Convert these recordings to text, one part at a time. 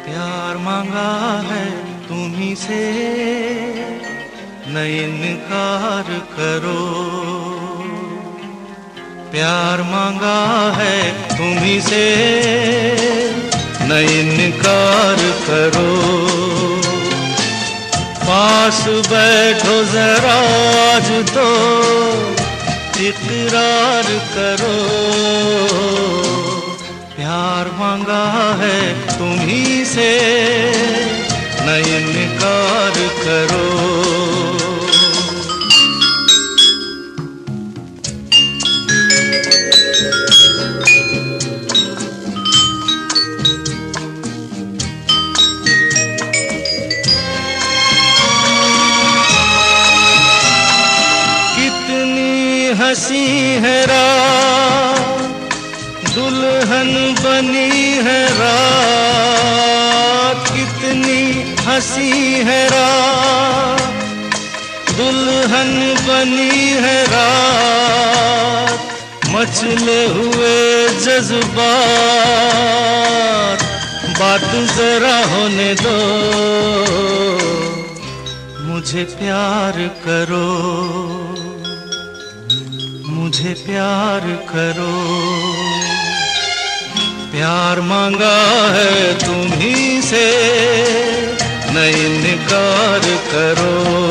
प्यार मांगा है तुम्ही से, न इनकार करो। प्यार मांगा है तुम्ही से, न इनकार करो। पास बैठो जरा आज तो इकरार करो। प्यार मांगा है तुम्ही से, न इनकार करो। हंसी है रात, दुल्हन बनी है रात। कितनी हंसी है रात, दुल्हन बनी है रात। मचले हुए जज्बात, बात जरा होने दो। मुझे प्यार करो, मुझे प्यार करो। प्यार मांगा है तुम्ही से, न इनकार करो।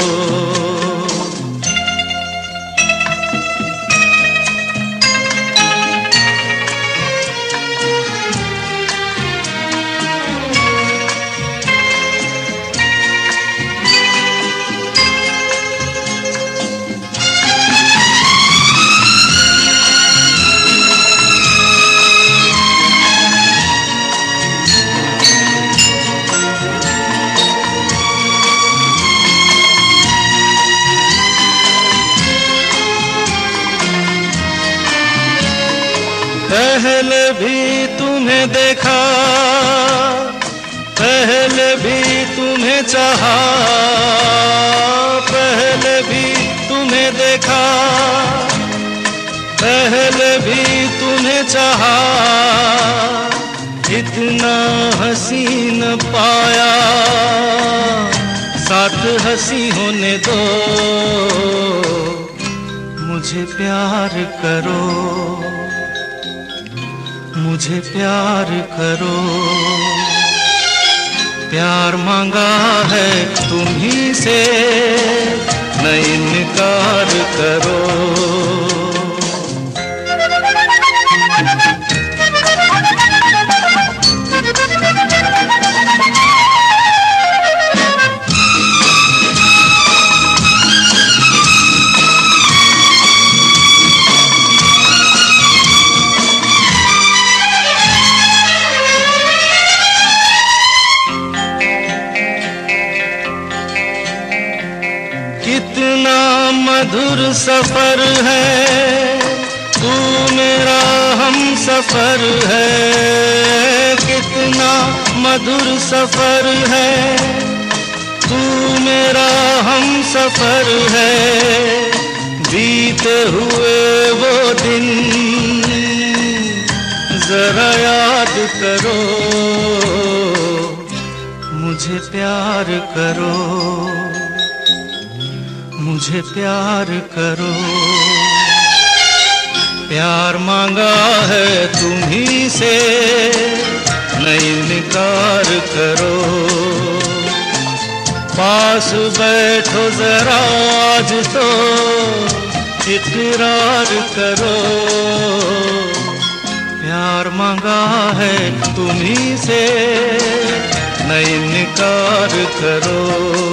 पहले भी तुम्हें देखा, पहले भी तुम्हें चाहा। पहले भी तुम्हें देखा, पहले भी तुम्हें चाहा। इतना हसीन पाया, साथ हंसी होने दो। मुझे प्यार करो, मुझे प्यार करो। प्यार मांगा है तुम्ही से, न इनकार करो। कितना मधुर सफर है, तू मेरा हम सफर है। कितना मधुर सफर है, तू मेरा हम सफर है। बीते हुए वो दिन जरा याद करो। मुझे प्यार करो, मुझे प्यार करो। प्यार मांगा है तुम्ही से, न इनकार करो। पास बैठो जरा आज तो इकरार करो। प्यार मांगा है तुम्ही से, न इनकार करो।